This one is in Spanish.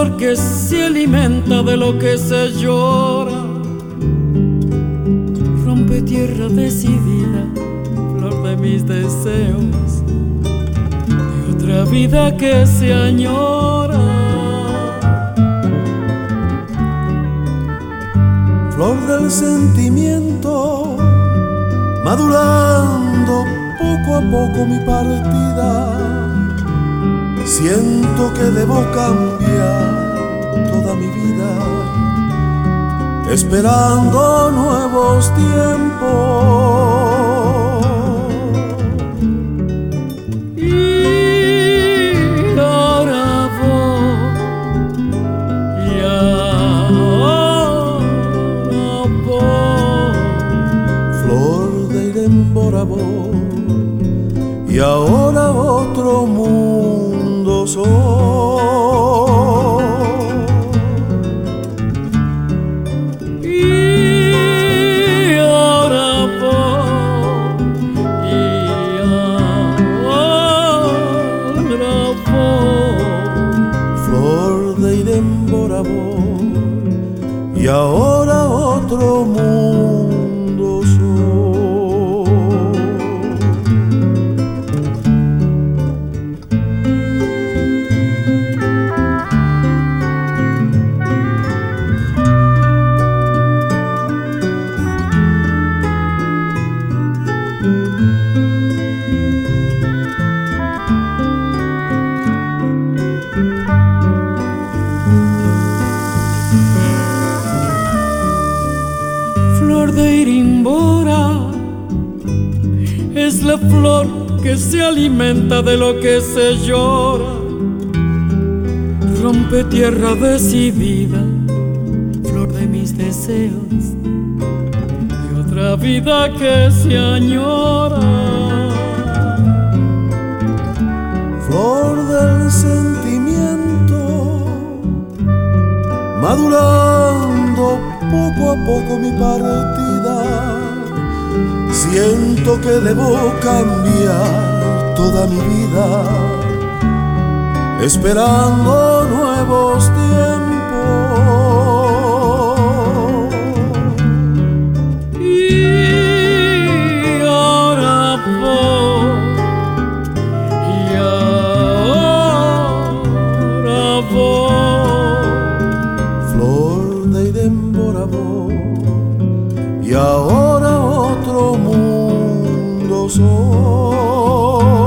flor que se alimenta de lo que se llora, rompe tierra decidida, flor de mis deseos, de otra vida que se añora. Flor del sentimiento, madurando poco a poco mi partida. Siento que debo cambiar toda mi vida, esperando nuevos tiempos. Y ahora voy, y ahora voy, flor de Irembora voy, y ahora otro mundo soy. Y ahora voy, y ahora voy, Flor de Irembora voy, y ahora otro mundo soy. Flor de Irimbora es la flor que se alimenta de lo que se llora, rompe tierra decidida, flor de mis deseos, de otra vida que se añora. Flor del sentimiento, madurando poco a poco mi partida. Siento que debo cambiar toda mi vida, esperando nuevos tiempos. Y ahora voy, y ahora voy, Flor de Irembora voy, y ahora otro mundo soy.